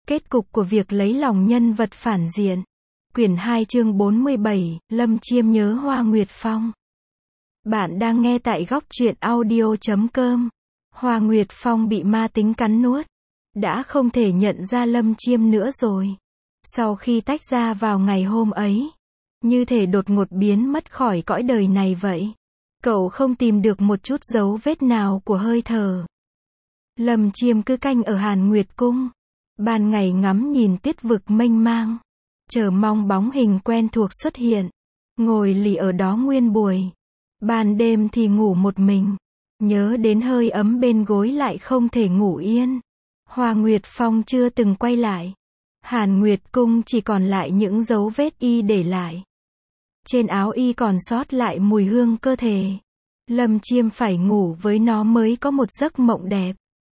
Kết cục của việc lấy lòng nhân vật phản diện. Quyển 2 chương 47, Lâm Chiêm nhớ Hoa Nguyệt Phong. Bạn đang nghe tại góc truyện audio.com. Hoa Nguyệt Phong bị ma tính cắn nuốt. Đã không thể nhận ra Lâm Chiêm nữa rồi. Sau khi tách ra vào ngày hôm ấy, như thể đột ngột biến mất khỏi cõi đời này vậy. Cậu không tìm được một chút dấu vết nào của hơi thở. Lâm Chiêm cứ canh ở Hàn Nguyệt Cung. Ban ngày ngắm nhìn tiết vực mênh mang, chờ mong bóng hình quen thuộc xuất hiện, ngồi lì ở đó nguyên buổi. Ban đêm thì ngủ một mình, nhớ đến hơi ấm bên gối lại không thể ngủ yên. Hoa Nguyệt Phong chưa từng quay lại. Hàn Nguyệt Cung chỉ còn lại những dấu vết y để lại. Trên áo y còn sót lại mùi hương cơ thể. Lâm Chiêm phải ngủ với nó mới có một giấc mộng đẹp.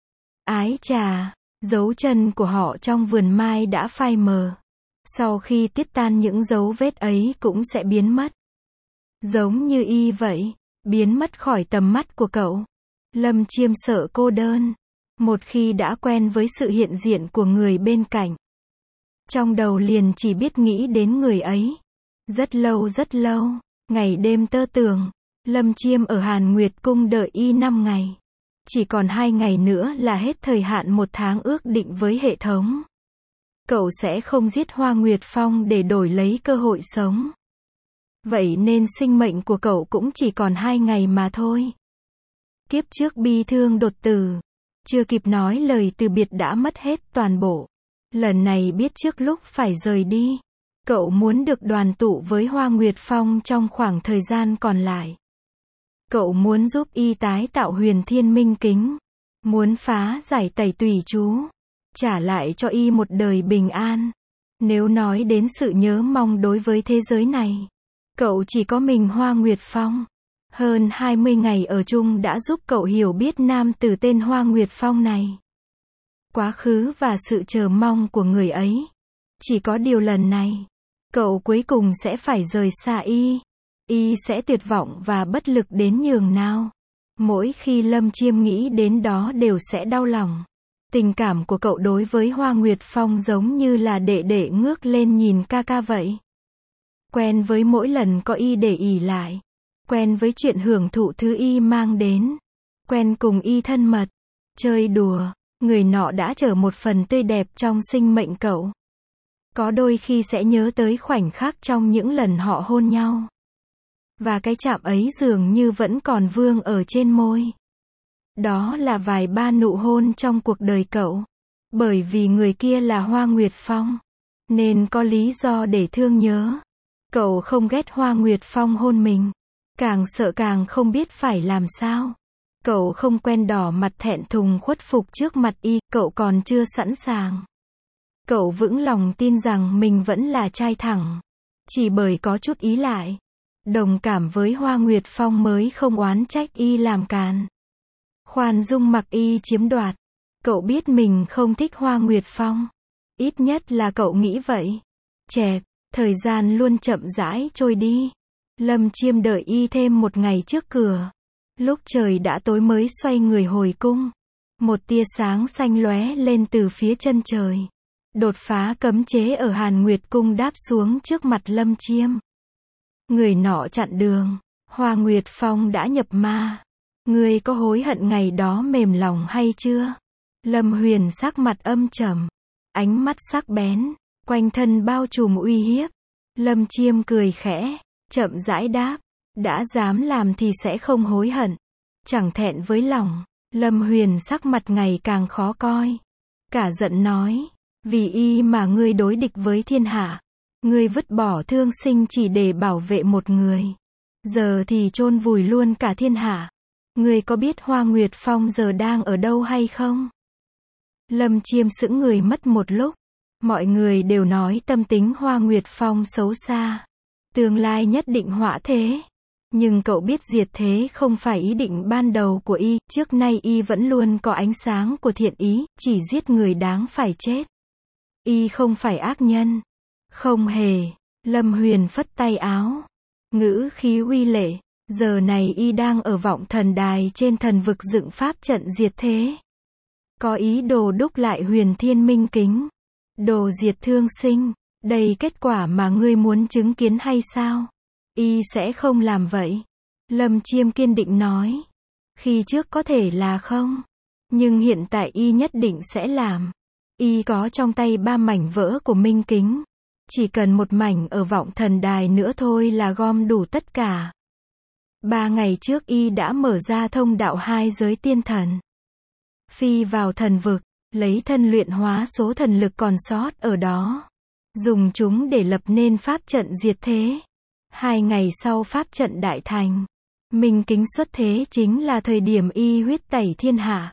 Ái chà! Dấu chân của họ trong vườn mai đã phai mờ. Sau khi tiết tan những dấu vết ấy cũng sẽ biến mất. Giống như y vậy, biến mất khỏi tầm mắt của cậu. Lâm Chiêm sợ cô đơn. Một khi đã quen với sự hiện diện của người bên cạnh, trong đầu liền chỉ biết nghĩ đến người ấy. Rất lâu, ngày đêm tơ tưởng. Lâm Chiêm ở Hàn Nguyệt Cung đợi y 5 ngày. Chỉ còn 2 ngày nữa là hết thời hạn 1 tháng ước định với hệ thống. Cậu sẽ không giết Hoa Nguyệt Phong để đổi lấy cơ hội sống. Vậy nên sinh mệnh của cậu cũng chỉ còn 2 ngày mà thôi. Kiếp trước bi thương đột tử. Chưa kịp nói lời từ biệt đã mất hết toàn bộ. Lần này biết trước lúc phải rời đi. Cậu muốn được đoàn tụ với Hoa Nguyệt Phong trong khoảng thời gian còn lại. Cậu muốn giúp y tái tạo huyền thiên minh kính. Muốn phá giải tẩy tùy chú. Trả lại cho y một đời bình an. Nếu nói đến sự nhớ mong đối với thế giới này, cậu chỉ có mình Hoa Nguyệt Phong. Hơn 20 ngày ở chung đã giúp cậu hiểu biết nam tử tên Hoa Nguyệt Phong này. Quá khứ và sự chờ mong của người ấy. Chỉ có điều lần này, cậu cuối cùng sẽ phải rời xa y. Y sẽ tuyệt vọng và bất lực đến nhường nào. Mỗi khi Lâm Chiêm nghĩ đến đó đều sẽ đau lòng. Tình cảm của cậu đối với Hoa Nguyệt Phong giống như là đệ đệ ngước lên nhìn ca ca vậy. Quen với mỗi lần có y để ỷ lại. Quen với chuyện hưởng thụ thứ y mang đến. Quen cùng y thân mật, chơi đùa. Người nọ đã trở một phần tươi đẹp trong sinh mệnh cậu. Có đôi khi sẽ nhớ tới khoảnh khắc trong những lần họ hôn nhau. Và cái chạm ấy dường như vẫn còn vương ở trên môi. Đó là vài ba nụ hôn trong cuộc đời cậu. Bởi vì người kia là Hoa Nguyệt Phong, nên có lý do để thương nhớ. Cậu không ghét Hoa Nguyệt Phong hôn mình. Càng sợ càng không biết phải làm sao. Cậu không quen đỏ mặt thẹn thùng khuất phục trước mặt y, cậu còn chưa sẵn sàng. Cậu vững lòng tin rằng mình vẫn là trai thẳng. Chỉ bởi có chút ý lại. Đồng cảm với Hoa Nguyệt Phong mới không oán trách y làm càn. Khoan dung mặc y chiếm đoạt. Cậu biết mình không thích Hoa Nguyệt Phong. Ít nhất là cậu nghĩ vậy. Chẹp, thời gian luôn chậm rãi trôi đi. Lâm Chiêm đợi y thêm 1 ngày trước cửa. Lúc trời đã tối mới xoay người hồi cung. Một tia sáng xanh lóe lên từ phía chân trời. Đột phá cấm chế ở Hàn Nguyệt Cung đáp xuống trước mặt Lâm Chiêm. Người nọ chặn đường. Hoa Nguyệt Phong đã nhập ma. Ngươi có hối hận ngày đó mềm lòng hay chưa? Lâm Huyền sắc mặt âm trầm. Ánh mắt sắc bén. Quanh thân bao trùm uy hiếp. Lâm Chiêm cười khẽ. Chậm rãi đáp. Đã dám làm thì sẽ không hối hận. Chẳng thẹn với lòng. Lâm Huyền sắc mặt ngày càng khó coi. Cả giận nói. Vì y mà ngươi đối địch với thiên hạ. Ngươi vứt bỏ thương sinh chỉ để bảo vệ một người. Giờ thì chôn vùi luôn cả thiên hạ. Ngươi có biết Hoa Nguyệt Phong giờ đang ở đâu hay không? Lâm Chiêm sững người mất một lúc. Mọi người đều nói tâm tính Hoa Nguyệt Phong xấu xa. Tương lai nhất định họa thế. Nhưng cậu biết diệt thế không phải ý định ban đầu của y. Trước nay y vẫn luôn có ánh sáng của thiện ý. Chỉ giết người đáng phải chết. Y không phải ác nhân. Không hề. Lâm Huyền phất tay áo. Ngữ khí uy lệ. Giờ này y đang ở Vọng Thần Đài trên thần vực dựng pháp trận diệt thế. Có ý đồ đúc lại huyền thiên minh kính. Đồ diệt thương sinh, đây kết quả mà ngươi muốn chứng kiến hay sao? Y sẽ không làm vậy. Lâm Chiêm kiên định nói. Khi trước có thể là không, nhưng hiện tại y nhất định sẽ làm. Y có trong tay 3 mảnh vỡ của minh kính. Chỉ cần một mảnh ở vọng thần đài nữa thôi là gom đủ tất cả. 3 ngày trước y đã mở ra thông đạo 2 giới tiên thần. Phi vào thần vực, lấy thân luyện hóa số thần lực còn sót ở đó. Dùng chúng để lập nên pháp trận diệt thế. 2 ngày sau pháp trận đại thành. Minh kính xuất thế chính là thời điểm y huyết tẩy thiên hạ.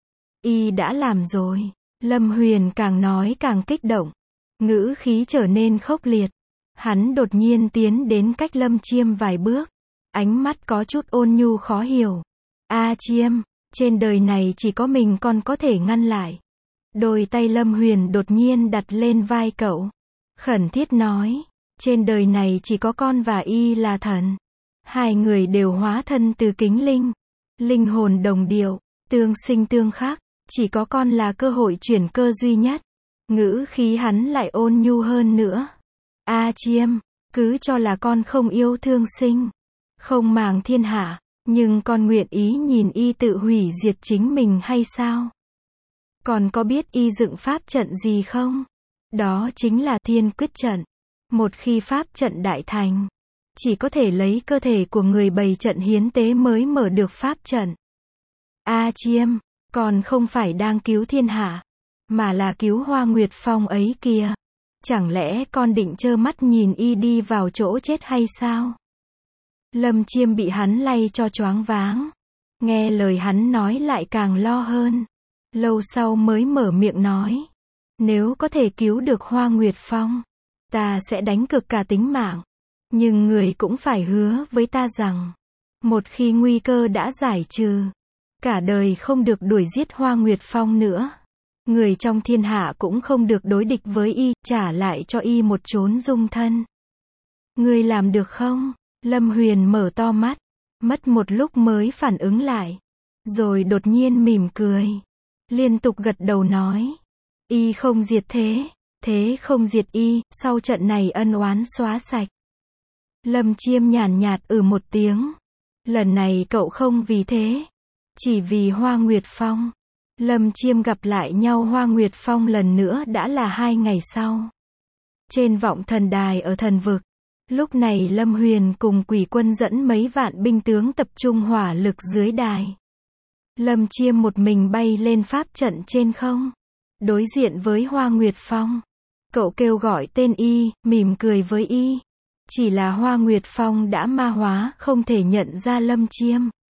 Y đã làm rồi. Lâm Huyền càng nói càng kích động. Ngữ khí trở nên khốc liệt. Hắn đột nhiên tiến đến cách Lâm Chiêm vài bước. Ánh mắt có chút ôn nhu khó hiểu. A Chiêm, trên đời này chỉ có mình con có thể ngăn lại. Đôi tay Lâm Huyền đột nhiên đặt lên vai cậu. Khẩn thiết nói. Trên đời này chỉ có con và y là thần. 2 người đều hóa thân từ kính linh. Linh hồn đồng điệu, tương sinh tương khắc. Chỉ có con là cơ hội chuyển cơ duy nhất. Ngữ khí hắn lại ôn nhu hơn nữa. A Chiêm, cứ cho là con không yêu thương sinh, không màng thiên hạ, nhưng con nguyện ý nhìn y tự hủy diệt chính mình hay sao? Còn có biết y dựng pháp trận gì không? Đó chính là Thiên Quyết trận. Một khi pháp trận đại thành, chỉ có thể lấy cơ thể của người bày trận hiến tế mới mở được pháp trận. A Chiêm, con không phải đang cứu thiên hạ, mà là cứu Hoa Nguyệt Phong ấy kìa. Chẳng lẽ con định trơ mắt nhìn y đi vào chỗ chết hay sao? Lâm Chiêm bị hắn lay cho choáng váng. Nghe lời hắn nói lại càng lo hơn. Lâu sau mới mở miệng nói. Nếu có thể cứu được Hoa Nguyệt Phong, ta sẽ đánh cược cả tính mạng. Nhưng người cũng phải hứa với ta rằng, một khi nguy cơ đã giải trừ, cả đời không được đuổi giết Hoa Nguyệt Phong nữa. Người trong thiên hạ cũng không được đối địch với y, trả lại cho y một chốn dung thân. Ngươi làm được không? Lâm Huyền mở to mắt, mất một lúc mới phản ứng lại. Rồi đột nhiên mỉm cười. Liên tục gật đầu nói. Y không diệt thế, thế không diệt y, sau trận này ân oán xóa sạch. Lâm Chiêm nhàn nhạt một tiếng. Lần này cậu không vì thế, chỉ vì Hoa Nguyệt Phong. Lâm Chiêm gặp lại nhau Hoa Nguyệt Phong lần nữa đã là 2 ngày sau. Trên vọng thần đài ở thần vực. Lúc này Lâm Huyền cùng Quỷ Quân dẫn mấy vạn binh tướng tập trung hỏa lực dưới đài. Lâm Chiêm một mình bay lên pháp trận trên không. Đối diện với Hoa Nguyệt Phong. Cậu kêu gọi tên y, mỉm cười với y. Chỉ là Hoa Nguyệt Phong đã ma hóa, không thể nhận ra Lâm Chiêm.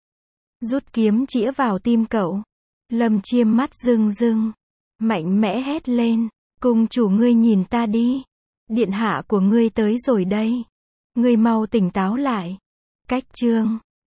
Rút kiếm chĩa vào tim cậu. Lâm Chiêm mắt rưng rưng, mạnh mẽ hét lên. Cung chủ ngươi nhìn ta đi. Điện hạ của ngươi tới rồi đây. Ngươi mau tỉnh táo lại. Cách chương